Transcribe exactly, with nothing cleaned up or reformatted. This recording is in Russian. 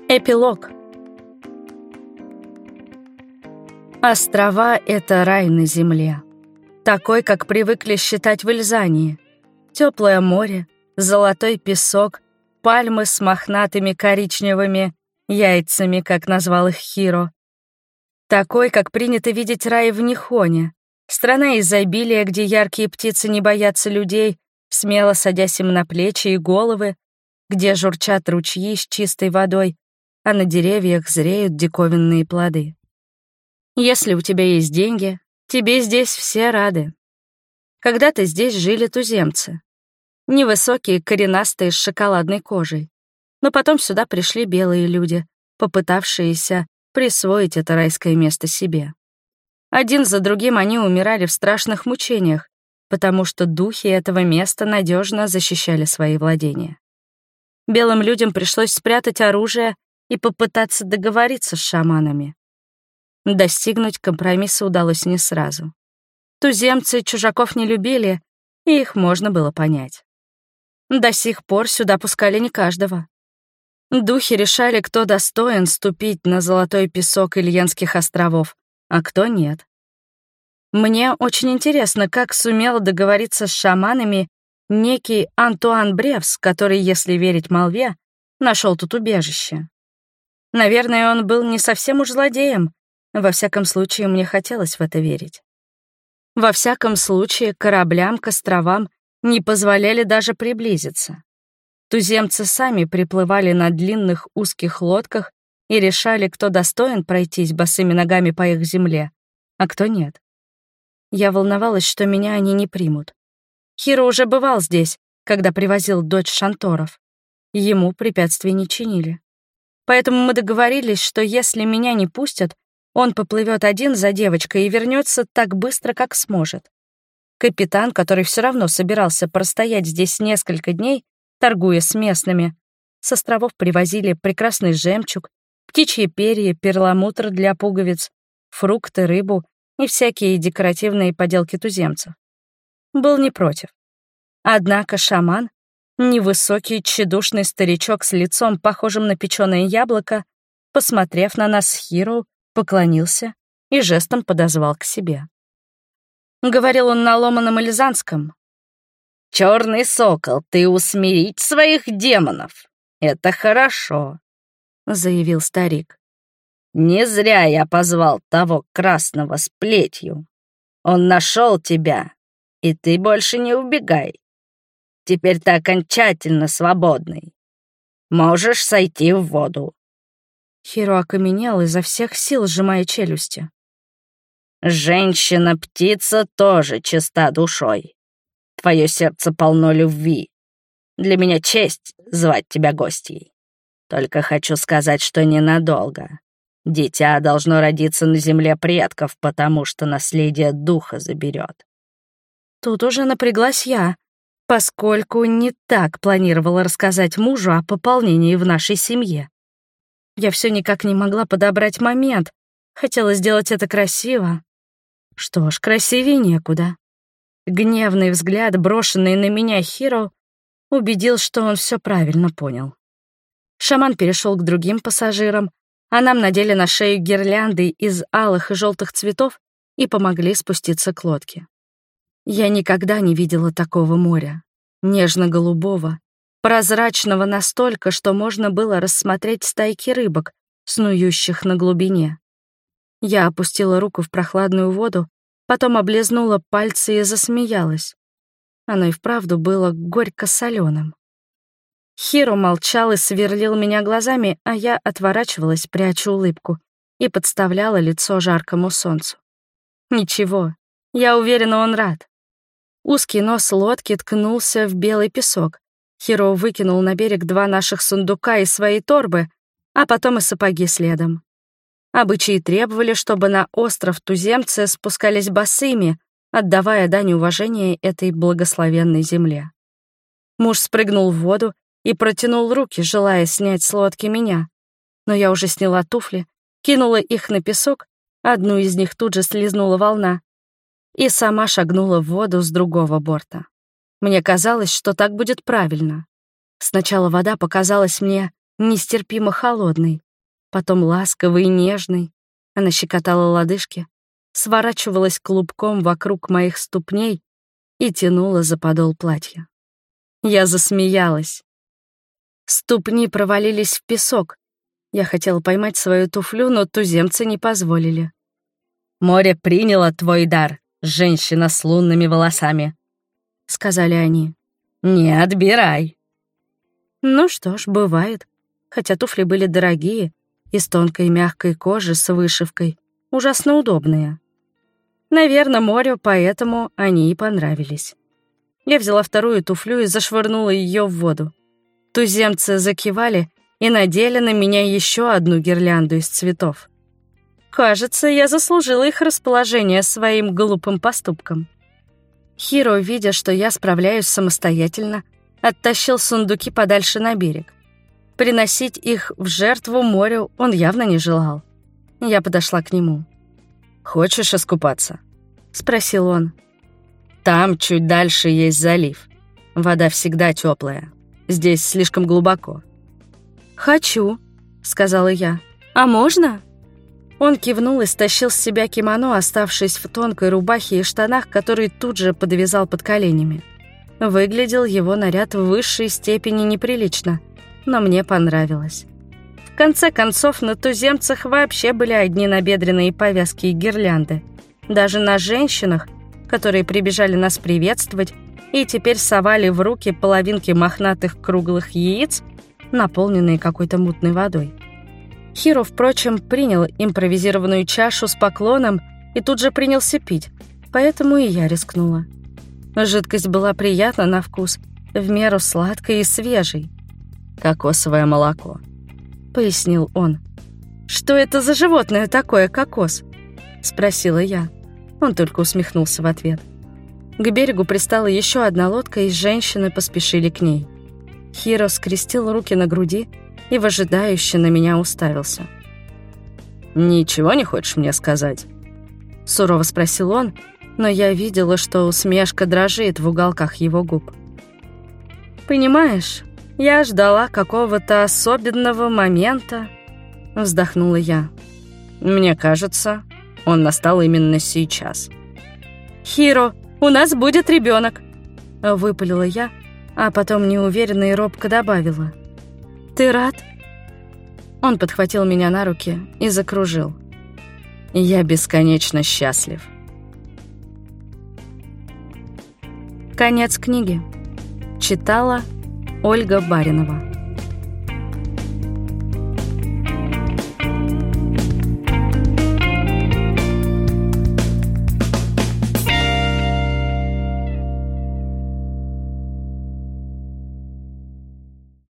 Эпилог. Острова — это рай на земле. Такой, как привыкли считать в Ильзании. Теплое море, золотой песок, пальмы с мохнатыми коричневыми яйцами, как назвал их Хиро. Такой, как принято видеть рай в Нихоне. Страна изобилия, где яркие птицы не боятся людей, смело садясь им на плечи и головы, где журчат ручьи с чистой водой, а на деревьях зреют диковинные плоды. Если у тебя есть деньги, тебе здесь все рады. Когда-то здесь жили туземцы. Невысокие, коренастые, с шоколадной кожей. Но потом сюда пришли белые люди, попытавшиеся присвоить это райское место себе. Один за другим они умирали в страшных мучениях, потому что духи этого места надежно защищали свои владения. Белым людям пришлось спрятать оружие и попытаться договориться с шаманами. Достигнуть компромисса удалось не сразу. Туземцы чужаков не любили, и их можно было понять. До сих пор сюда пускали не каждого. Духи решали, кто достоин ступить на золотой песок Ильенских островов, а кто нет. Мне очень интересно, как сумел договориться с шаманами некий Антуан Бревс, который, если верить молве, нашел тут убежище. Наверное, он был не совсем уж злодеем. Во всяком случае, мне хотелось в это верить. Во всяком случае, кораблям к островам не позволяли даже приблизиться. Туземцы сами приплывали на длинных узких лодках и решали, кто достоин пройтись босыми ногами по их земле, а кто нет. Я волновалась, что меня они не примут. Хиро уже бывал здесь, когда привозил дочь Шанторов. Ему препятствий не чинили. Поэтому мы договорились, что если меня не пустят, он поплывет один за девочкой и вернется так быстро, как сможет. Капитан, который все равно собирался простоять здесь несколько дней, торгуя с местными, с островов привозили прекрасный жемчуг, птичьи перья, перламутр для пуговиц, фрукты, рыбу и всякие декоративные поделки туземцев. Был не против. Однако шаман, невысокий, тщедушный старичок с лицом, похожим на печеное яблоко, посмотрев на нас с Хиро, поклонился и жестом подозвал к себе. Говорил он на ломаном ильзанском. «Черный сокол, ты усмирить своих демонов. Это хорошо», — заявил старик. «Не зря я позвал того красного с плетью. Он нашел тебя, и ты больше не убегай. Теперь ты окончательно свободный. Можешь сойти в воду». Хиро окаменел, изо всех сил сжимая челюсти. «Женщина-птица тоже чиста душой. Твое сердце полно любви. Для меня честь звать тебя гостьей. Только хочу сказать, что ненадолго. Дитя должно родиться на земле предков, потому что наследие духа заберет». Тут уже напряглась я, поскольку не так планировала рассказать мужу о пополнении в нашей семье. Я все никак не могла подобрать момент, хотела сделать это красиво. Что ж, красивее некуда. Гневный взгляд, брошенный на меня Хиро, убедил, что он все правильно понял. Шаман перешел к другим пассажирам, а нам надели на шею гирлянды из алых и желтых цветов и помогли спуститься к лодке. Я никогда не видела такого моря, нежно-голубого, прозрачного настолько, что можно было рассмотреть стайки рыбок, снующих на глубине. Я опустила руку в прохладную воду, потом облизнула пальцы и засмеялась. Оно и вправду было горько-солёным. Хиро молчал и сверлил меня глазами, а я отворачивалась, пряча улыбку, и подставляла лицо жаркому солнцу. Ничего, я уверена, он рад. Узкий нос лодки ткнулся в белый песок. Хиро выкинул на берег два наших сундука и свои торбы, а потом и сапоги следом. Обычаи требовали, чтобы на остров туземцы спускались босыми, отдавая дань уважения этой благословенной земле. Муж спрыгнул в воду и протянул руки, желая снять с лодки меня. Но я уже сняла туфли, кинула их на песок, одну из них тут же слизнула волна, и сама шагнула в воду с другого борта. Мне казалось, что так будет правильно. Сначала вода показалась мне нестерпимо холодной, потом ласковой и нежной. Она щекотала лодыжки, сворачивалась клубком вокруг моих ступней и тянула за подол платья. Я засмеялась. Ступни провалились в песок. Я хотела поймать свою туфлю, но туземцы не позволили. «Море приняло твой дар, женщина с лунными волосами», — сказали они. «Не отбирай». Ну что ж, бывает. Хотя туфли были дорогие, из тонкой мягкой кожи с вышивкой, ужасно удобные. Наверное, морю поэтому они и понравились. Я взяла вторую туфлю и зашвырнула ее в воду. Туземцы закивали и надели на меня еще одну гирлянду из цветов. Кажется, я заслужила их расположение своим глупым поступком. Хиро, видя, что я справляюсь самостоятельно, оттащил сундуки подальше на берег. Приносить их в жертву морю он явно не желал. Я подошла к нему. «Хочешь искупаться?» — спросил он. «Там чуть дальше есть залив. Вода всегда теплая. Здесь слишком глубоко». «Хочу», — сказала я. «А можно?» Он кивнул и стащил с себя кимоно, оставшись в тонкой рубахе и штанах, которые тут же подвязал под коленями. Выглядел его наряд в высшей степени неприлично, но мне понравилось. В конце концов, на туземцах вообще были одни набедренные повязки и гирлянды. Даже на женщинах, которые прибежали нас приветствовать и теперь совали в руки половинки мохнатых круглых яиц, наполненные какой-то мутной водой. Хиро, впрочем, принял импровизированную чашу с поклоном и тут же принялся пить, поэтому и я рискнула. Жидкость была приятна на вкус, в меру сладкой и свежей. «Кокосовое молоко», — пояснил он. «Что это за животное такое, кокос?» — спросила я. Он только усмехнулся в ответ. К берегу пристала еще одна лодка, и женщины поспешили к ней. Хиро скрестил руки на груди и выжидающе на меня уставился. «Ничего не хочешь мне сказать?» — сурово спросил он, но я видела, что усмешка дрожит в уголках его губ. «Понимаешь, я ждала какого-то особенного момента», — вздохнула я. «Мне кажется, он настал именно сейчас». «Хиро, у нас будет ребенок», — выпалила я, а потом неуверенно и робко добавила. «Ты рад?» Он подхватил меня на руки и закружил. «Я бесконечно счастлив». Конец книги. Читала Ольга Баринова.